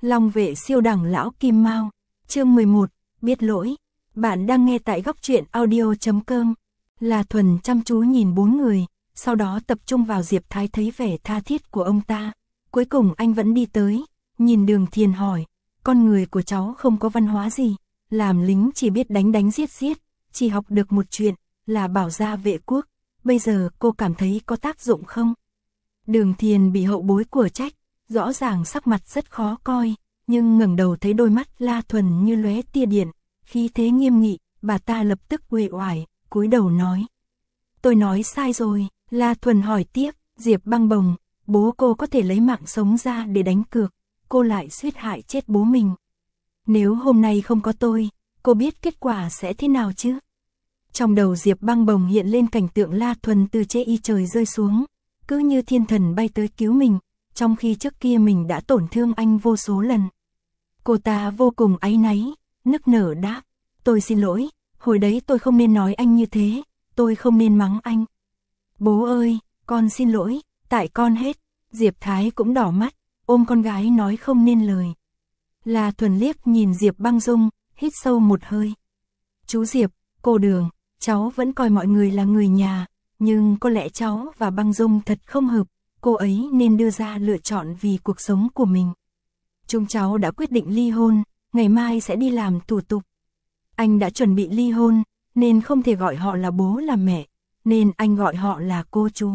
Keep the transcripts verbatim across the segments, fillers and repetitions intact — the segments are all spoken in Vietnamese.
Long vệ siêu đẳng lão Kim Mao, chương mười một, biết lỗi. Bạn đang nghe tại góc truyện audio chấm com. La Thuần chăm chú nhìn bốn người, sau đó tập trung vào Diệp Thái, thấy vẻ tha thiết của ông ta. Cuối cùng anh vẫn đi tới, nhìn Đường Thiền hỏi, con người của cháu không có văn hóa gì, làm lính chỉ biết đánh đánh giết giết, chỉ học được một chuyện, là bảo gia vệ quốc, bây giờ cô cảm thấy có tác dụng không? Đường Thiền bị hậu bối của trách, rõ ràng sắc mặt rất khó coi, nhưng ngẩng đầu thấy đôi mắt La Thuần như lóe tia điện, khí thế nghiêm nghị, bà ta lập tức uể oải, cúi đầu nói. Tôi nói sai rồi. La Thuần hỏi tiếp, Diệp Băng Bồng, bố cô có thể lấy mạng sống ra để đánh cược, cô lại suýt hại chết bố mình. Nếu hôm nay không có tôi, cô biết kết quả sẽ thế nào chứ? Trong đầu Diệp Băng Bồng hiện lên cảnh tượng La Thuần từ trên y trời rơi xuống, cứ như thiên thần bay tới cứu mình, trong khi trước kia mình đã tổn thương anh vô số lần. Cô ta vô cùng áy náy, nức nở đáp, tôi xin lỗi, hồi đấy tôi không nên nói anh như thế, tôi không nên mắng anh. Bố ơi, con xin lỗi, tại con hết. Diệp Thái cũng đỏ mắt, ôm con gái nói không nên lời. La Thuần liếc nhìn Diệp Băng Dung, hít sâu một hơi. Chú Diệp, cô Đường, cháu vẫn coi mọi người là người nhà, nhưng có lẽ cháu và Băng Dung thật không hợp, cô ấy nên đưa ra lựa chọn vì cuộc sống của mình. Chúng cháu đã quyết định ly hôn, ngày mai sẽ đi làm thủ tục. Anh đã chuẩn bị ly hôn, nên không thể gọi họ là bố là mẹ, nên anh gọi họ là cô chú.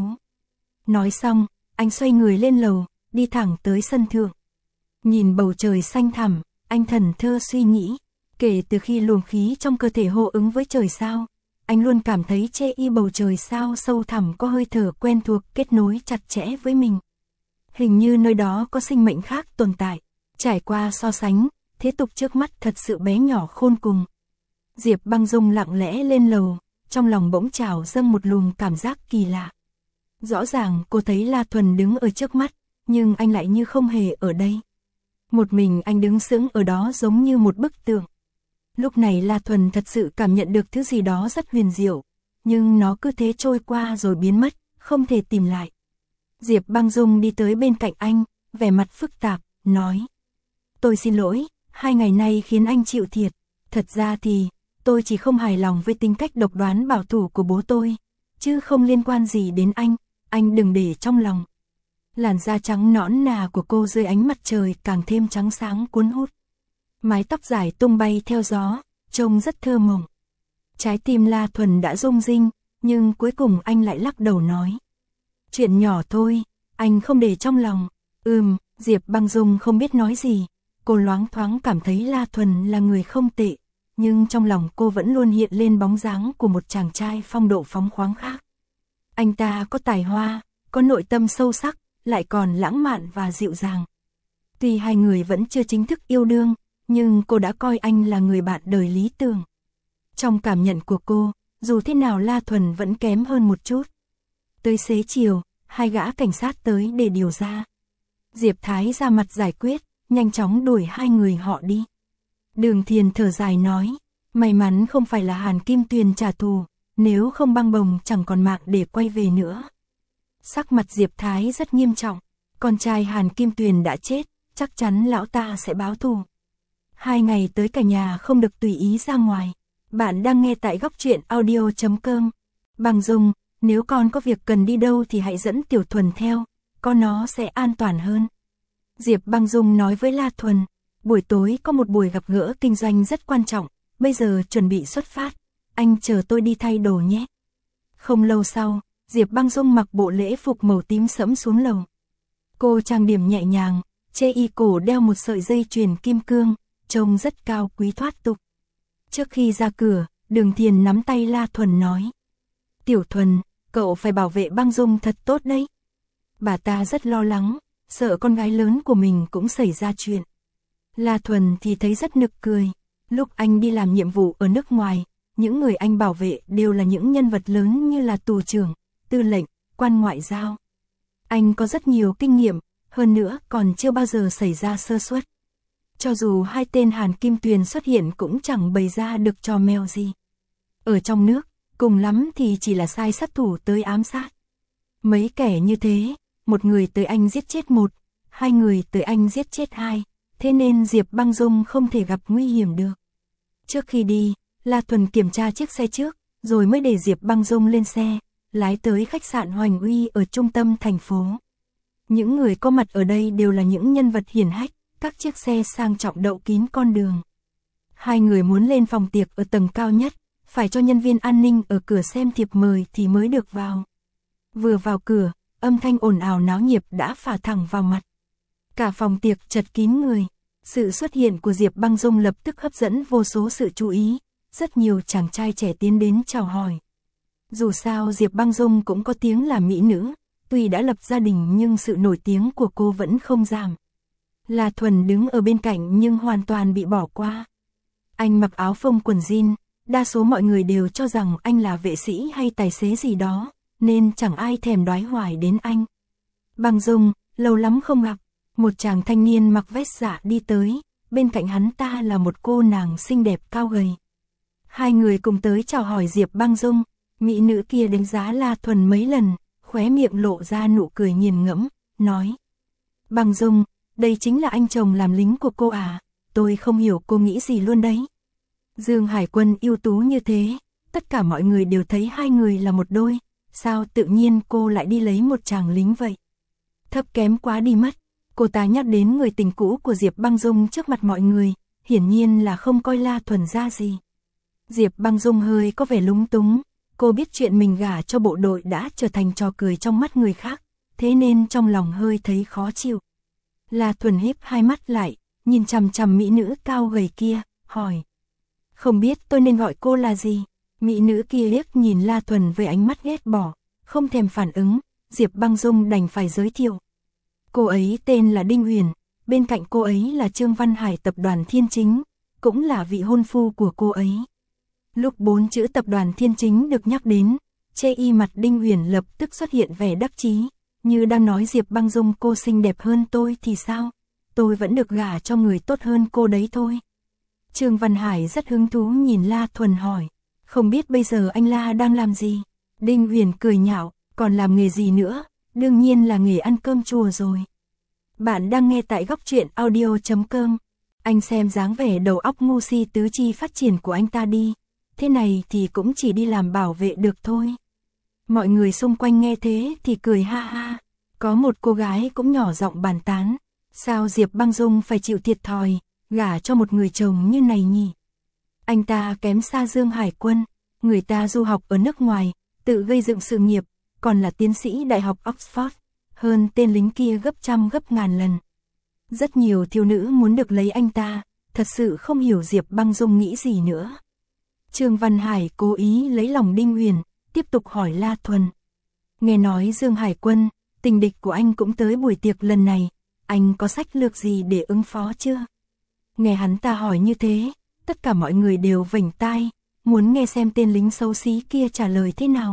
Nói xong, anh xoay người lên lầu, đi thẳng tới sân thượng. Nhìn bầu trời xanh thẳm, anh thần thơ suy nghĩ, kể từ khi luồng khí trong cơ thể hô ứng với trời sao, anh luôn cảm thấy chê y bầu trời sao sâu thẳm có hơi thở quen thuộc kết nối chặt chẽ với mình. Hình như nơi đó có sinh mệnh khác tồn tại, trải qua so sánh, thế tục trước mắt thật sự bé nhỏ khôn cùng. Diệp Băng Dung lặng lẽ lên lầu, trong lòng bỗng trào dâng một luồng cảm giác kỳ lạ. Rõ ràng cô thấy La Thuần đứng ở trước mắt, nhưng anh lại như không hề ở đây. Một mình anh đứng sững ở đó giống như một bức tượng. Lúc này La Thuần thật sự cảm nhận được thứ gì đó rất huyền diệu, nhưng nó cứ thế trôi qua rồi biến mất, không thể tìm lại. Diệp Băng Dung đi tới bên cạnh anh, vẻ mặt phức tạp, nói. Tôi xin lỗi, hai ngày nay khiến anh chịu thiệt. Thật ra thì, tôi chỉ không hài lòng với tính cách độc đoán bảo thủ của bố tôi, chứ không liên quan gì đến anh, anh đừng để trong lòng. Làn da trắng nõn nà của cô dưới ánh mặt trời càng thêm trắng sáng cuốn hút. Mái tóc dài tung bay theo gió, trông rất thơ mộng. Trái tim La Thuần đã rung rinh, nhưng cuối cùng anh lại lắc đầu nói. Chuyện nhỏ thôi, anh không để trong lòng. Ừm, Diệp Băng Dung không biết nói gì, cô loáng thoáng cảm thấy La Thuần là người không tệ, nhưng trong lòng cô vẫn luôn hiện lên bóng dáng của một chàng trai phong độ phóng khoáng khác. Anh ta có tài hoa, có nội tâm sâu sắc, lại còn lãng mạn và dịu dàng. Tuy hai người vẫn chưa chính thức yêu đương, nhưng cô đã coi anh là người bạn đời lý tưởng. Trong cảm nhận của cô, dù thế nào La Thuần vẫn kém hơn một chút. Tới xế chiều, hai gã cảnh sát tới để điều ra. Diệp Thái ra mặt giải quyết, nhanh chóng đuổi hai người họ đi. Đường Thiền thở dài nói, may mắn không phải là Hàn Kim Tuyền trả thù, nếu không Băng Bồng chẳng còn mạng để quay về nữa. Sắc mặt Diệp Thái rất nghiêm trọng, con trai Hàn Kim Tuyền đã chết, chắc chắn lão ta sẽ báo thù. Hai ngày tới cả nhà không được tùy ý ra ngoài. Bạn đang nghe tại góc truyện audio chấm com. Băng Dung, nếu con có việc cần đi đâu thì hãy dẫn Tiểu Thuần theo, con nó sẽ an toàn hơn. Diệp Băng Dung nói với La Thuần, buổi tối có một buổi gặp gỡ kinh doanh rất quan trọng, bây giờ chuẩn bị xuất phát, anh chờ tôi đi thay đồ nhé. Không lâu sau, Diệp Băng Dung mặc bộ lễ phục màu tím sẫm xuống lầu. Cô trang điểm nhẹ nhàng, chê y cổ đeo một sợi dây chuyền kim cương, trông rất cao quý thoát tục. Trước khi ra cửa, Đường Thiền nắm tay La Thuần nói. Tiểu Thuần, cậu phải bảo vệ Băng Dung thật tốt đấy. Bà ta rất lo lắng, sợ con gái lớn của mình cũng xảy ra chuyện. La Thuần thì thấy rất nực cười. Lúc anh đi làm nhiệm vụ ở nước ngoài, những người anh bảo vệ đều là những nhân vật lớn như là tù trưởng, tư lệnh, quan ngoại giao. Anh có rất nhiều kinh nghiệm, hơn nữa còn chưa bao giờ xảy ra sơ suất. Cho dù hai tên Hàn Kim Tuyền xuất hiện cũng chẳng bày ra được trò mèo gì. Ở trong nước, cùng lắm thì chỉ là sai sát thủ tới ám sát. Mấy kẻ như thế, một người tới anh giết chết một, hai người tới anh giết chết hai, thế nên Diệp Băng Dung không thể gặp nguy hiểm được. Trước khi đi, La Thuần kiểm tra chiếc xe trước, rồi mới để Diệp Băng Dung lên xe, lái tới khách sạn Hoành Uy ở trung tâm thành phố. Những người có mặt ở đây đều là những nhân vật hiển hách, các chiếc xe sang trọng đậu kín con đường. Hai người muốn lên phòng tiệc ở tầng cao nhất, phải cho nhân viên an ninh ở cửa xem thiệp mời thì mới được vào. Vừa vào cửa, âm thanh ồn ào náo nhiệt đã phả thẳng vào mặt. Cả phòng tiệc chật kín người. Sự xuất hiện của Diệp Băng Dung lập tức hấp dẫn vô số sự chú ý, rất nhiều chàng trai trẻ tiến đến chào hỏi. Dù sao Diệp Băng Dung cũng có tiếng là mỹ nữ, tuy đã lập gia đình nhưng sự nổi tiếng của cô vẫn không giảm. La Thuần đứng ở bên cạnh nhưng hoàn toàn bị bỏ qua. Anh mặc áo phông quần jean, đa số mọi người đều cho rằng anh là vệ sĩ hay tài xế gì đó, nên chẳng ai thèm đoái hoài đến anh. Băng Dung, lâu lắm không gặp. Một chàng thanh niên mặc vest dạ đi tới, bên cạnh hắn ta là một cô nàng xinh đẹp cao gầy. Hai người cùng tới chào hỏi Diệp Băng Dung, mỹ nữ kia đánh giá La Thuần mấy lần, khóe miệng lộ ra nụ cười nghiền ngẫm, nói: Băng Dung, đây chính là anh chồng làm lính của cô à, tôi không hiểu cô nghĩ gì luôn đấy. Dương Hải Quân ưu tú như thế, tất cả mọi người đều thấy hai người là một đôi, sao tự nhiên cô lại đi lấy một chàng lính vậy? Thấp kém quá đi mất. Cô ta nhắc đến người tình cũ của Diệp Băng Dung trước mặt mọi người, hiển nhiên là không coi La Thuần ra gì. Diệp Băng Dung hơi có vẻ lúng túng, cô biết chuyện mình gả cho bộ đội đã trở thành trò cười trong mắt người khác, thế nên trong lòng hơi thấy khó chịu. La Thuần híp hai mắt lại, nhìn chằm chằm mỹ nữ cao gầy kia, hỏi: Không biết tôi nên gọi cô là gì? Mỹ nữ kia liếc nhìn La Thuần với ánh mắt ghét bỏ, không thèm phản ứng, Diệp Băng Dung đành phải giới thiệu. Cô ấy tên là Đinh Huyền, bên cạnh cô ấy là Trương Văn Hải tập đoàn Thiên Chính, cũng là vị hôn phu của cô ấy. Lúc bốn chữ tập đoàn Thiên Chính được nhắc đến, chê y mặt Đinh Huyền lập tức xuất hiện vẻ đắc chí, như đang nói Diệp Băng Dung cô xinh đẹp hơn tôi thì sao, tôi vẫn được gả cho người tốt hơn cô đấy thôi. Trương Văn Hải rất hứng thú nhìn La Thuần hỏi: Không biết bây giờ anh La đang làm gì? Đinh Huyền cười nhạo: Còn làm nghề gì nữa? Đương nhiên là nghề ăn cơm chùa rồi. Bạn đang nghe tại góc truyện audio chấm com. Anh xem dáng vẻ đầu óc ngu si tứ chi phát triển của anh ta đi. Thế này thì cũng chỉ đi làm bảo vệ được thôi. Mọi người xung quanh nghe thế thì cười ha ha. Có một cô gái cũng nhỏ giọng bàn tán: Sao Diệp Băng Dung phải chịu thiệt thòi, gả cho một người chồng như này nhỉ? Anh ta kém xa Dương Hải Quân, người ta du học ở nước ngoài, tự gây dựng sự nghiệp, còn là tiến sĩ đại học Oxford, hơn tên lính kia gấp trăm gấp ngàn lần. Rất nhiều thiếu nữ muốn được lấy anh ta, thật sự không hiểu Diệp Băng Dung nghĩ gì nữa. Trương Văn Hải cố ý lấy lòng Đinh Huyền, tiếp tục hỏi La Thuần: Nghe nói Dương Hải Quân, tình địch của anh cũng tới buổi tiệc lần này, anh có sách lược gì để ứng phó chưa? Nghe hắn ta hỏi như thế, tất cả mọi người đều vểnh tai, muốn nghe xem tên lính xấu xí kia trả lời thế nào.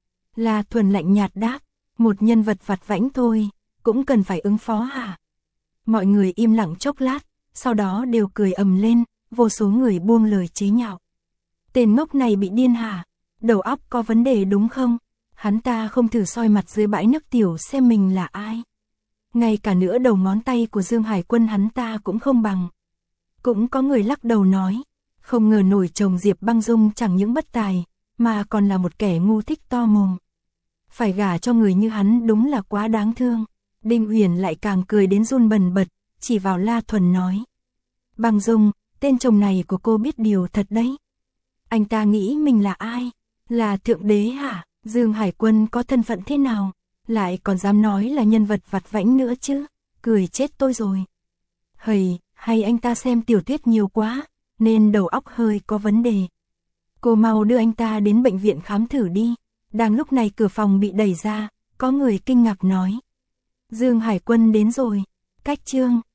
La Thuần lạnh nhạt đáp: Một nhân vật vặt vãnh thôi, cũng cần phải ứng phó hả? Mọi người im lặng chốc lát, sau đó đều cười ầm lên, vô số người buông lời chế nhạo. Tên ngốc này bị điên hả? Đầu óc có vấn đề đúng không? Hắn ta không thử soi mặt dưới bãi nước tiểu xem mình là ai. Ngay cả nửa đầu ngón tay của Dương Hải Quân hắn ta cũng không bằng. Cũng có người lắc đầu nói: Không ngờ nổi chồng Diệp Băng Dung chẳng những bất tài, mà còn là một kẻ ngu thích to mồm. Phải gả cho người như hắn đúng là quá đáng thương. Đinh Huyền lại càng cười đến run bần bật, chỉ vào La Thuần nói: Băng Dung, tên chồng này của cô biết điều thật đấy. Anh ta nghĩ mình là ai? Là thượng đế hả? Dương Hải Quân có thân phận thế nào? Lại còn dám nói là nhân vật vặt vãnh nữa chứ? Cười chết tôi rồi. Hầy, hay anh ta xem tiểu thuyết nhiều quá, nên đầu óc hơi có vấn đề. Cô mau đưa anh ta đến bệnh viện khám thử đi. Đang lúc này cửa phòng bị đẩy ra, có người kinh ngạc nói: Dương Hải Quân đến rồi. Cách Trương